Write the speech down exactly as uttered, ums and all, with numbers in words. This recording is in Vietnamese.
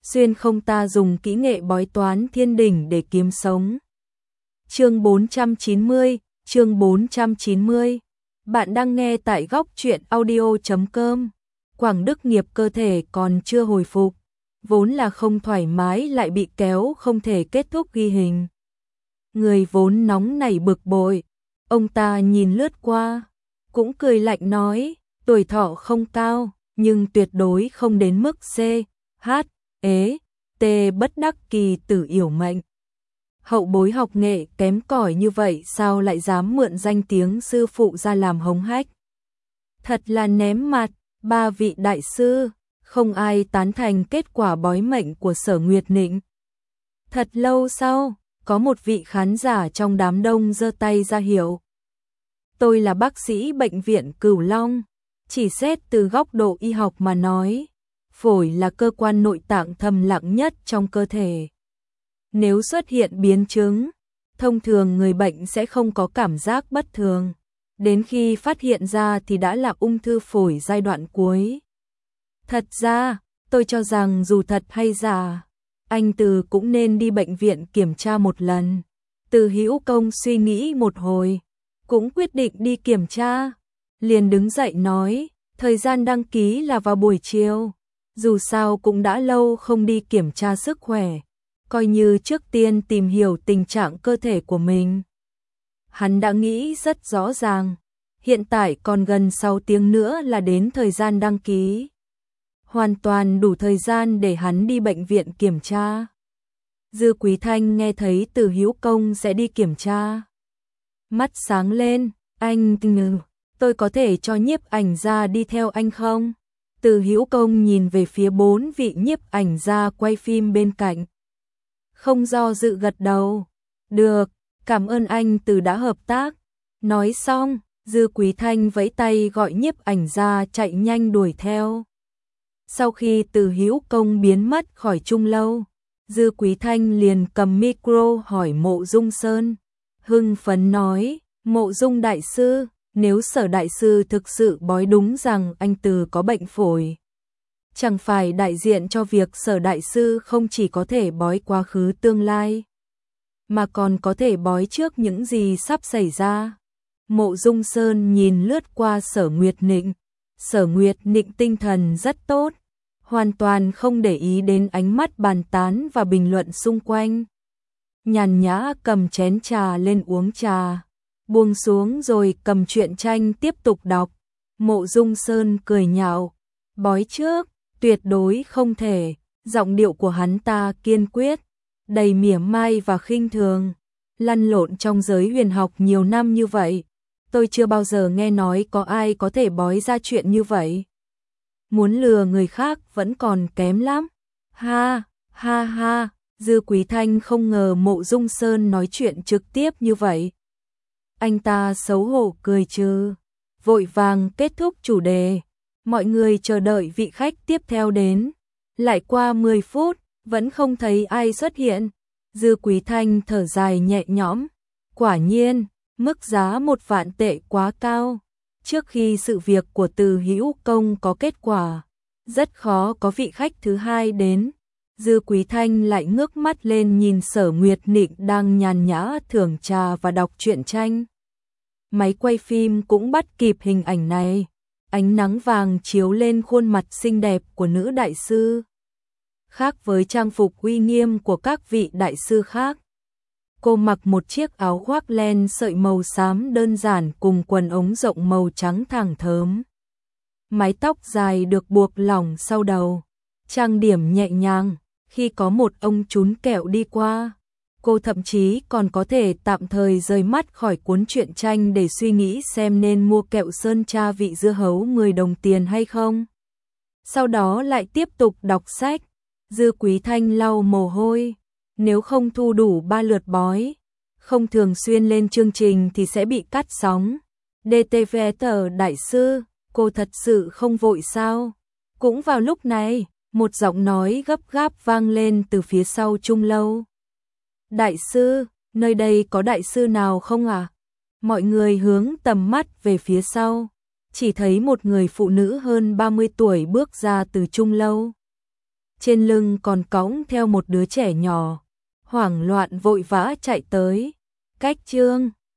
xuyên không ta dùng kỹ nghệ bói toán thiên đỉnh để kiếm sống. Chương bốn trăm chín mươi, chương bốn trăm chín mươi. Bạn đang nghe tại góc truyện audio chấm com. Quảng Đức Nghiệp cơ thể còn chưa hồi phục, vốn là không thoải mái lại bị kéo không thể kết thúc ghi hình. Người vốn nóng nảy bực bội, ông ta nhìn lướt qua, cũng cười lạnh nói, tuổi thọ không cao, nhưng tuyệt đối không đến mức C, H, ế, T bất đắc kỳ tử yểu mệnh. Hậu bối học nghệ kém cỏi như vậy sao lại dám mượn danh tiếng sư phụ ra làm hống hách. Thật là ném mặt, ba vị đại sư, không ai tán thành kết quả bói mệnh của Sở Nguyệt Nịnh. Thật lâu sau, có một vị khán giả trong đám đông giơ tay ra hiệu. Tôi là bác sĩ bệnh viện Cửu Long, chỉ xét từ góc độ y học mà nói, phổi là cơ quan nội tạng thầm lặng nhất trong cơ thể. Nếu xuất hiện biến chứng, thông thường người bệnh sẽ không có cảm giác bất thường. Đến khi phát hiện ra thì đã là ung thư phổi giai đoạn cuối. Thật ra, tôi cho rằng dù thật hay giả, anh Từ cũng nên đi bệnh viện kiểm tra một lần. Từ Hữu Công suy nghĩ một hồi, cũng quyết định đi kiểm tra. Liền đứng dậy nói, thời gian đăng ký là vào buổi chiều. Dù sao cũng đã lâu không đi kiểm tra sức khỏe, coi như trước tiên tìm hiểu tình trạng cơ thể của mình. Hắn đã nghĩ rất rõ ràng, hiện tại còn gần sáu tiếng nữa là đến thời gian đăng ký. Hoàn toàn đủ thời gian để hắn đi bệnh viện kiểm tra. Dư Quý Thanh nghe thấy Từ Hữu Công sẽ đi kiểm tra, mắt sáng lên, anh ngừ, tôi có thể cho nhiếp ảnh gia đi theo anh không? Từ Hữu Công nhìn về phía bốn vị nhiếp ảnh gia quay phim bên cạnh. Không do dự gật đầu. Được, cảm ơn anh Từ đã hợp tác. Nói xong, Dư Quý Thanh vẫy tay gọi nhiếp ảnh gia chạy nhanh đuổi theo. Sau khi Từ Hữu Công biến mất khỏi Trung Lâu, Dư Quý Thanh liền cầm micro hỏi Mộ Dung Sơn. Hưng phấn nói, Mộ Dung đại sư, nếu Sở đại sư thực sự bói đúng rằng anh Từ có bệnh phổi, chẳng phải đại diện cho việc Sở đại sư không chỉ có thể bói quá khứ tương lai, mà còn có thể bói trước những gì sắp xảy ra. Mộ Dung Sơn nhìn lướt qua Sở Nguyệt Nịnh. Sở Nguyệt Nịnh tinh thần rất tốt, hoàn toàn không để ý đến ánh mắt bàn tán và bình luận xung quanh. Nhàn nhã cầm chén trà lên uống trà, buông xuống rồi cầm truyện tranh tiếp tục đọc. Mộ Dung Sơn cười nhạo, bói trước, tuyệt đối không thể. Giọng điệu của hắn ta kiên quyết, đầy mỉa mai và khinh thường. Lăn lộn trong giới huyền học nhiều năm như vậy, tôi chưa bao giờ nghe nói có ai có thể bói ra chuyện như vậy. Muốn lừa người khác vẫn còn kém lắm. Ha, ha ha, Dư Quý Thanh không ngờ Mộ Dung Sơn nói chuyện trực tiếp như vậy. Anh ta xấu hổ cười trừ, vội vàng kết thúc chủ đề. Mọi người chờ đợi vị khách tiếp theo đến. Lại qua mười phút, vẫn không thấy ai xuất hiện. Dư Quý Thanh thở dài nhẹ nhõm. Quả nhiên, mức giá một vạn tệ quá cao. Trước khi sự việc của Từ Hữu Công có kết quả, rất khó có vị khách thứ hai đến. Dư Quý Thanh lại ngước mắt lên nhìn Sở Nguyệt Nịnh đang nhàn nhã thưởng trà và đọc truyện tranh. Máy quay phim cũng bắt kịp hình ảnh này. Ánh nắng vàng chiếu lên khuôn mặt xinh đẹp của nữ đại sư. Khác với trang phục uy nghiêm của các vị đại sư khác, cô mặc một chiếc áo khoác len sợi màu xám đơn giản cùng quần ống rộng màu trắng thẳng thớm. Mái tóc dài được buộc lỏng sau đầu, trang điểm nhẹ nhàng. Khi có một ông trún kẹo đi qua, cô thậm chí còn có thể tạm thời rời mắt khỏi cuốn truyện tranh để suy nghĩ xem nên mua kẹo sơn tra vị dưa hấu mười đồng tiền hay không. Sau đó lại tiếp tục đọc sách. Dư Quý Thanh lau mồ hôi. Nếu không thu đủ ba lượt bói, không thường xuyên lên chương trình thì sẽ bị cắt sóng. đê tê vê tờ đại sư, cô thật sự không vội sao? Cũng vào lúc này, một giọng nói gấp gáp vang lên từ phía sau Trung Lâu. Đại sư, nơi đây có đại sư nào không à? Mọi người hướng tầm mắt về phía sau, chỉ thấy một người phụ nữ hơn ba mươi tuổi bước ra từ Trung Lâu. trên lưng còn cõng theo một đứa trẻ nhỏ, hoảng loạn vội vã chạy tới. Cách chương